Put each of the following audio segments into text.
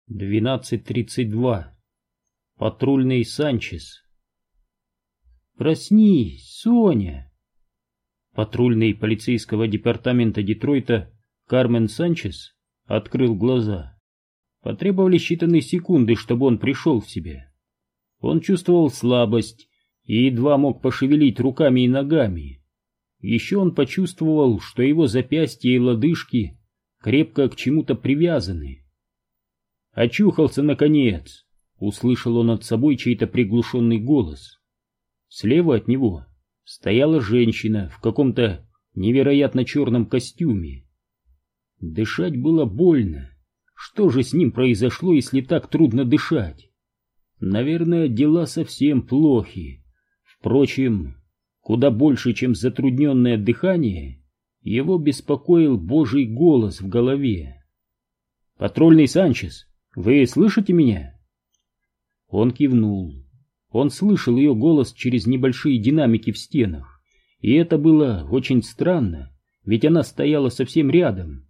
12:32. Патрульный Санчес. «Проснись, Соня!» Патрульный полицейского департамента Детройта Кармен Санчес открыл глаза. Потребовались считанные секунды, чтобы он пришел в себя. Он чувствовал слабость и едва мог пошевелить руками и ногами. Еще он почувствовал, что его запястья и лодыжки крепко к чему-то привязаны. «Очухался, наконец!» — услышал он над собой чей-то приглушенный голос. Слева от него стояла женщина в каком-то невероятно черном костюме. Дышать было больно. Что же с ним произошло, если так трудно дышать? Наверное, дела совсем плохи. Впрочем, куда больше, чем затрудненное дыхание, его беспокоил Божий голос в голове. «Патрульный Санчес, вы слышите меня?» Он кивнул. Он слышал ее голос через небольшие динамики в стенах, и это было очень странно, ведь она стояла совсем рядом.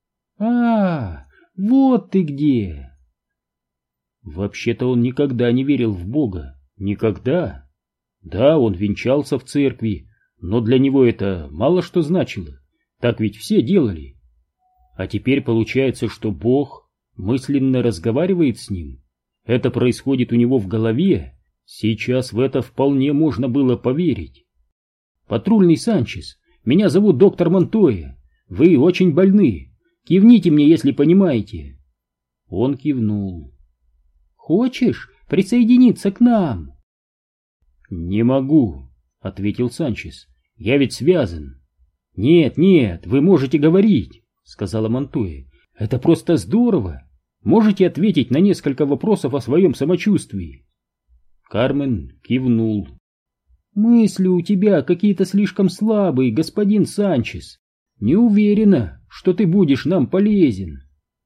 Вот ты где!» Вообще-то он никогда не верил в Бога. Никогда. Да, он венчался в церкви, но для него это мало что значило. Так ведь все делали. А теперь получается, что Бог мысленно разговаривает с ним. Это происходит у него в голове. Сейчас в это вполне можно было поверить. «Патрульный Санчес, меня зовут доктор Монтоя. Вы очень больны. Кивните мне, если понимаете». Он кивнул. «Хочешь присоединиться к нам?» «Не могу», — ответил Санчес. «Я ведь связан». «Нет, вы можете говорить», — сказала Монтоя. «Это просто здорово. Можете ответить на несколько вопросов о своем самочувствии». Кармен кивнул. «Мысли у тебя какие-то слишком слабые, господин Санчес. Не уверена, что ты будешь нам полезен».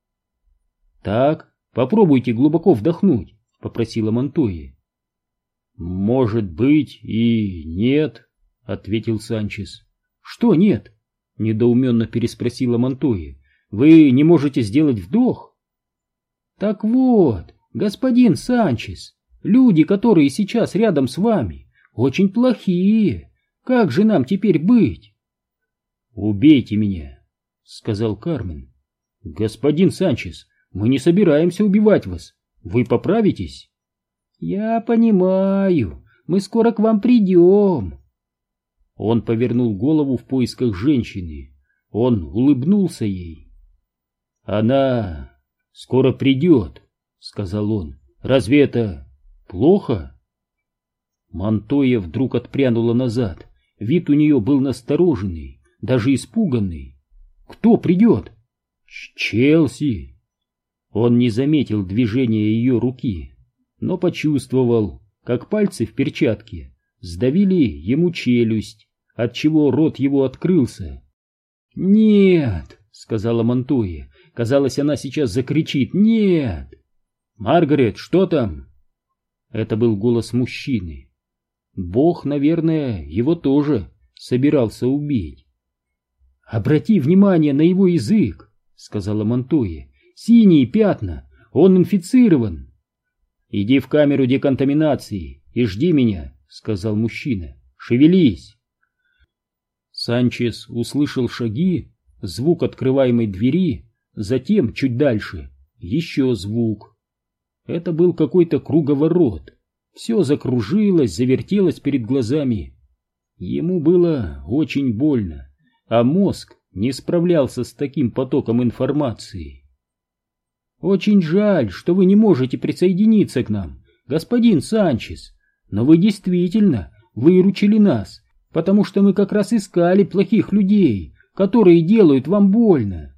«Так, попробуйте глубоко вдохнуть», — попросила Монтоя. «Может быть и нет», — ответил Санчес. «Что нет?» — недоуменно переспросила Монтоя. «Вы не можете сделать вдох?» «Так вот, господин Санчес, люди, которые сейчас рядом с вами, очень плохие. Как же нам теперь быть?» «Убейте меня», — сказал Кармен. «Господин Санчес, мы не собираемся убивать вас. Вы поправитесь?» «Я понимаю. Мы скоро к вам придем». Он повернул голову в поисках женщины. Он улыбнулся ей. «Она скоро придет», — сказал он. «Разве это плохо?» Монтоя вдруг отпрянула назад. Вид у нее был настороженный, даже испуганный. «Кто придет?» «Челси». Он не заметил движения ее руки, но почувствовал, как пальцы в перчатке сдавили ему челюсть, отчего рот его открылся. «Нет», — сказала Монтоя. Казалось, она сейчас закричит «нет». «Маргарет, что там?» Это был голос мужчины. Бог, наверное, его тоже собирался убить. «Обрати внимание на его язык», — сказала Монтоя. «Синие пятна, он инфицирован». «Иди в камеру деконтаминации и жди меня», — сказал мужчина. «Шевелись». Санчес услышал шаги, звук открываемой двери, затем, чуть дальше, еще звук. Это был какой-то круговорот. Все закружилось, завертелось перед глазами. Ему было очень больно, а мозг не справлялся с таким потоком информации. «Очень жаль, что вы не можете присоединиться к нам, господин Санчес, но вы действительно выручили нас, потому что мы как раз искали плохих людей, которые делают вам больно».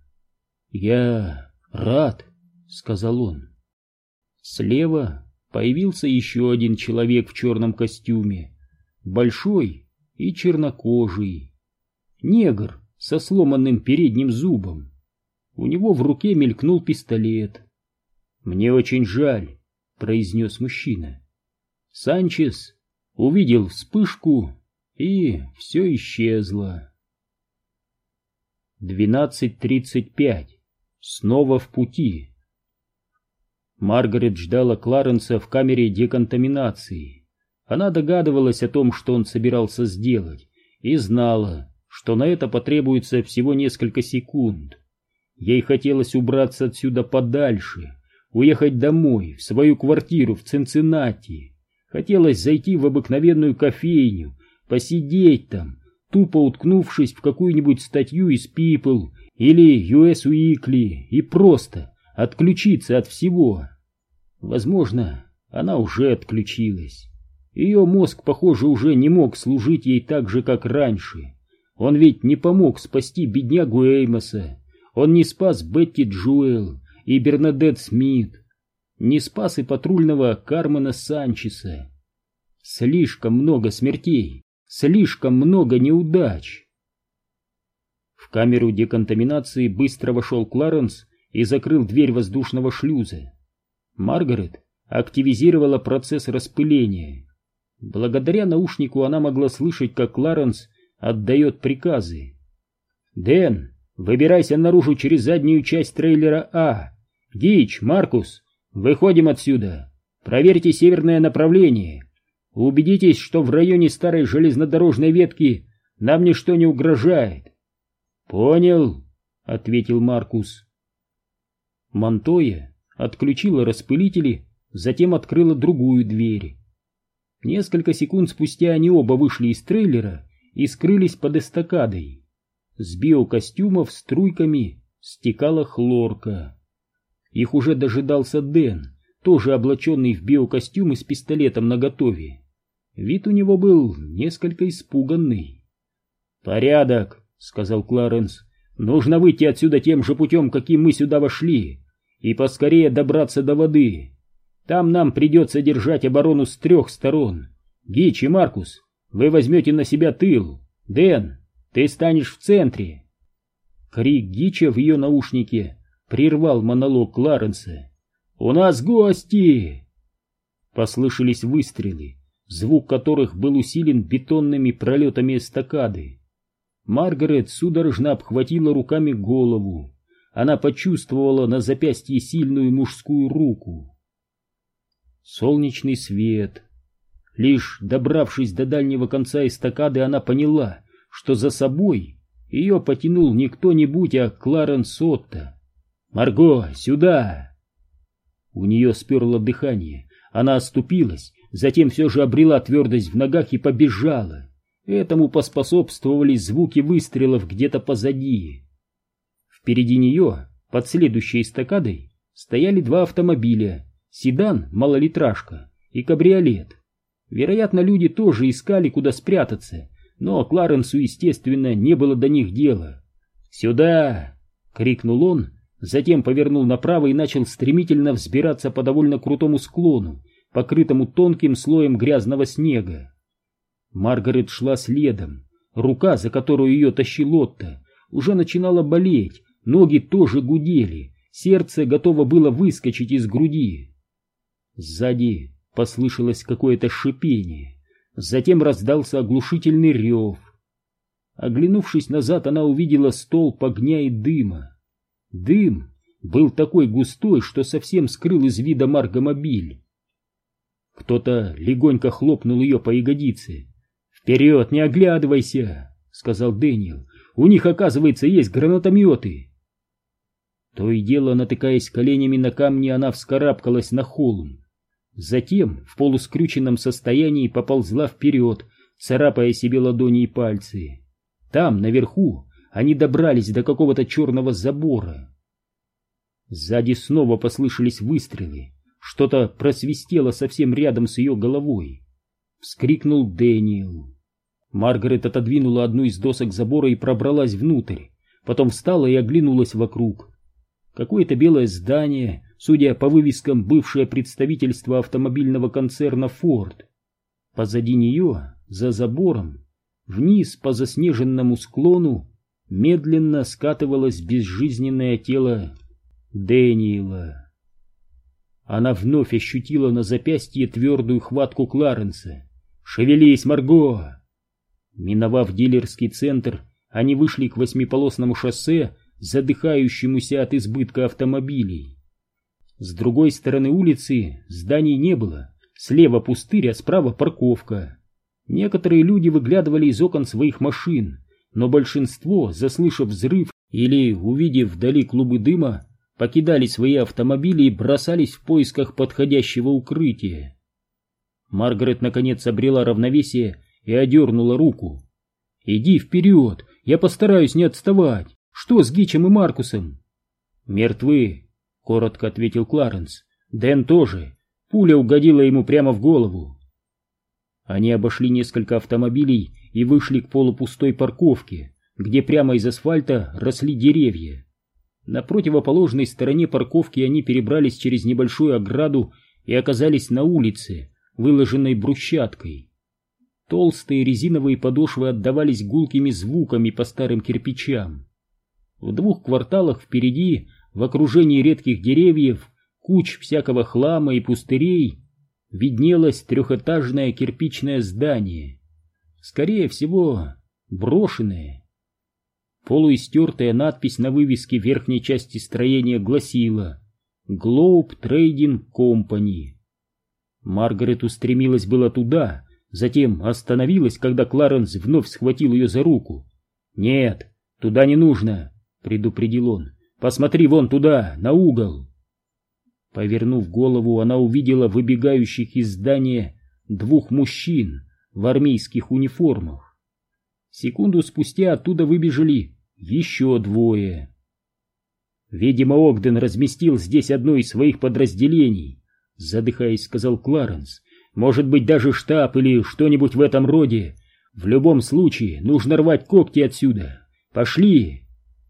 «Я рад», — сказал он. Слева появился еще один человек в черном костюме, большой и чернокожий. Негр со сломанным передним зубом. У него в руке мелькнул пистолет. «Мне очень жаль», — произнес мужчина. Санчес увидел вспышку, и все исчезло. 12:35. Снова в пути. Маргарет ждала Кларенса в камере деконтаминации. Она догадывалась о том, что он собирался сделать, и знала, что на это потребуется всего несколько секунд. Ей хотелось убраться отсюда подальше, уехать домой, в свою квартиру в Цинциннати. Хотелось зайти в обыкновенную кофейню, посидеть там, тупо уткнувшись в какую-нибудь статью из People или US Weekly, и просто отключиться от всего. Возможно, она уже отключилась. Ее мозг, похоже, уже не мог служить ей так же, как раньше. Он ведь не помог спасти беднягу Эймоса. Он не спас Бетти Джоэл и Бернадет Смит. Не спас и патрульного Кармена Санчеса. Слишком много смертей, слишком много неудач. В камеру деконтаминации быстро вошел Кларенс и закрыл дверь воздушного шлюза. Маргарет активизировала процесс распыления. Благодаря наушнику она могла слышать, как Кларенс отдает приказы. «Дэн, выбирайся наружу через заднюю часть трейлера А. Гич, Маркус, выходим отсюда. Проверьте северное направление. Убедитесь, что в районе старой железнодорожной ветки нам ничто не угрожает». «Понял», — ответил Маркус. Монтоя отключила распылители, затем открыла другую дверь. Несколько секунд спустя они оба вышли из трейлера и скрылись под эстакадой. С биокостюмов струйками стекала хлорка. Их уже дожидался Дэн, тоже облаченный в биокостюм и с пистолетом наготове. Вид у него был несколько испуганный. «Порядок», — сказал Кларенс. «Нужно выйти отсюда тем же путем, каким мы сюда вошли, и поскорее добраться до воды. Там нам придется держать оборону с 3 сторон. Гич и Маркус, вы возьмете на себя тыл. Дэн, ты станешь в центре». Крик Гича в ее наушнике прервал монолог Кларенса. «У нас гости!» Послышались выстрелы, звук которых был усилен бетонными пролетами эстакады. Маргарет судорожно обхватила руками голову. Она почувствовала на запястье сильную мужскую руку. Солнечный свет. Лишь добравшись до дальнего конца эстакады, она поняла, что за собой ее потянул не кто-нибудь, а Кларенс Отто. «Марго, сюда!» У нее сперло дыхание. Она оступилась, затем все же обрела твердость в ногах и побежала. Этому поспособствовали звуки выстрелов где-то позади. Впереди нее, под следующей эстакадой, стояли 2 автомобиля: седан, малолитражка, и кабриолет. Вероятно, люди тоже искали, куда спрятаться, но Кларенсу, естественно, не было до них дела. «Сюда!» — крикнул он, затем повернул направо и начал стремительно взбираться по довольно крутому склону, покрытому тонким слоем грязного снега. Маргарет шла следом. Рука, за которую ее тащил Отто, уже начинала болеть, ноги тоже гудели, сердце готово было выскочить из груди. Сзади послышалось какое-то шипение, затем раздался оглушительный рев. Оглянувшись назад, она увидела столб огня и дыма. Дым был такой густой, что совсем скрыл из вида Маргомобиль. Кто-то легонько хлопнул ее по ягодице. «Вперед, не оглядывайся!» — сказал Дэниел. «У них, оказывается, есть гранатометы!» То и дело, натыкаясь коленями на камни, она вскарабкалась на холм. Затем в полускрюченном состоянии поползла вперед, царапая себе ладони и пальцы. Там, наверху, они добрались до какого-то черного забора. Сзади снова послышались выстрелы. Что-то просвистело совсем рядом с ее головой. Вскрикнул Дэниел. Маргарет отодвинула одну из досок забора и пробралась внутрь. Потом встала и оглянулась вокруг. Какое-то белое здание, судя по вывескам, бывшее представительство автомобильного концерна «Форд». Позади нее, за забором, вниз по заснеженному склону, медленно скатывалось безжизненное тело Дэниела. Она вновь ощутила на запястье твердую хватку Кларенса. «Шевелись, Марго!» Миновав дилерский центр, они вышли к 8-полосному шоссе, задыхающемуся от избытка автомобилей. С другой стороны улицы зданий не было, слева пустырь, а справа парковка. Некоторые люди выглядывали из окон своих машин, но большинство, заслышав взрыв или увидев вдали клубы дыма, покидали свои автомобили и бросались в поисках подходящего укрытия. Маргарет наконец обрела равновесие и одернула руку. «Иди вперед, я постараюсь не отставать. Что с Гичем и Маркусом?» «Мертвы», — коротко ответил Кларенс. «Дэн тоже. Пуля угодила ему прямо в голову». Они обошли несколько автомобилей и вышли к полупустой парковке, где прямо из асфальта росли деревья. На противоположной стороне парковки они перебрались через небольшую ограду и оказались на улице, выложенной брусчаткой. Толстые резиновые подошвы отдавались гулкими звуками по старым кирпичам. В 2 кварталах впереди, в окружении редких деревьев, куч всякого хлама и пустырей, виднелось 3-этажное кирпичное здание, скорее всего, брошенное. Полуистертая надпись на вывеске верхней части строения гласила «Globe Trading Company». Маргарет устремилась было туда, затем остановилась, когда Кларенс вновь схватил ее за руку. «Нет, туда не нужно», — предупредил он. «Посмотри вон туда, на угол». Повернув голову, она увидела выбегающих из здания 2 мужчин в армейских униформах. Секунду спустя оттуда выбежали еще 2. «Видимо, Огден разместил здесь одно из своих подразделений», — задыхаясь, сказал Кларенс. «Может быть, даже штаб или что-нибудь в этом роде. В любом случае, нужно рвать когти отсюда. Пошли!»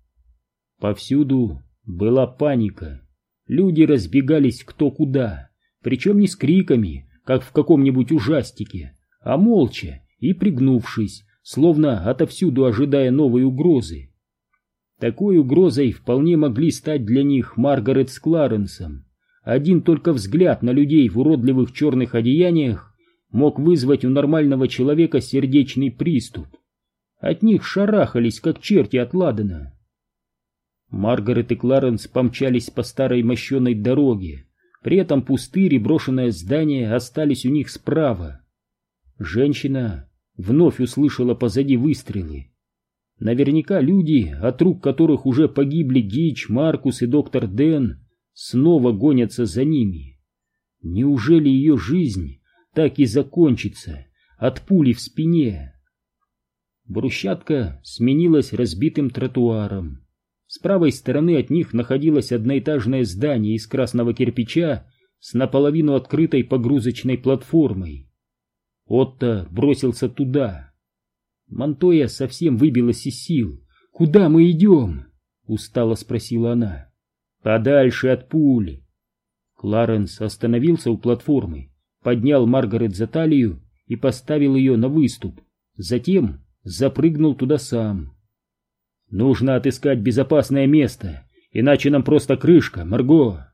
Повсюду была паника. Люди разбегались кто куда, причем не с криками, как в каком-нибудь ужастике, а молча и пригнувшись, словно отовсюду ожидая новой угрозы. Такой угрозой вполне могли стать для них Маргарет с Кларенсом. Один только взгляд на людей в уродливых черных одеяниях мог вызвать у нормального человека сердечный приступ. От них шарахались, как черти от ладана. Маргарет и Кларенс помчались по старой мощеной дороге, при этом пустырь и брошенное здание остались у них справа. Женщина вновь услышала позади выстрелы. Наверняка люди, от рук которых уже погибли Гич, Маркус и доктор Дэн, снова гонятся за ними. Неужели ее жизнь так и закончится от пули в спине? Брусчатка сменилась разбитым тротуаром. С правой стороны от них находилось одноэтажное здание из красного кирпича с наполовину открытой погрузочной платформой. Отто бросился туда. Монтоя совсем выбилась из сил. «Куда мы идем?» — устало спросила она. «Подальше от пули». Кларенс остановился у платформы, поднял Маргарет за талию и поставил ее на выступ. Затем запрыгнул туда сам. «Нужно отыскать безопасное место, иначе нам просто крышка, Марго!»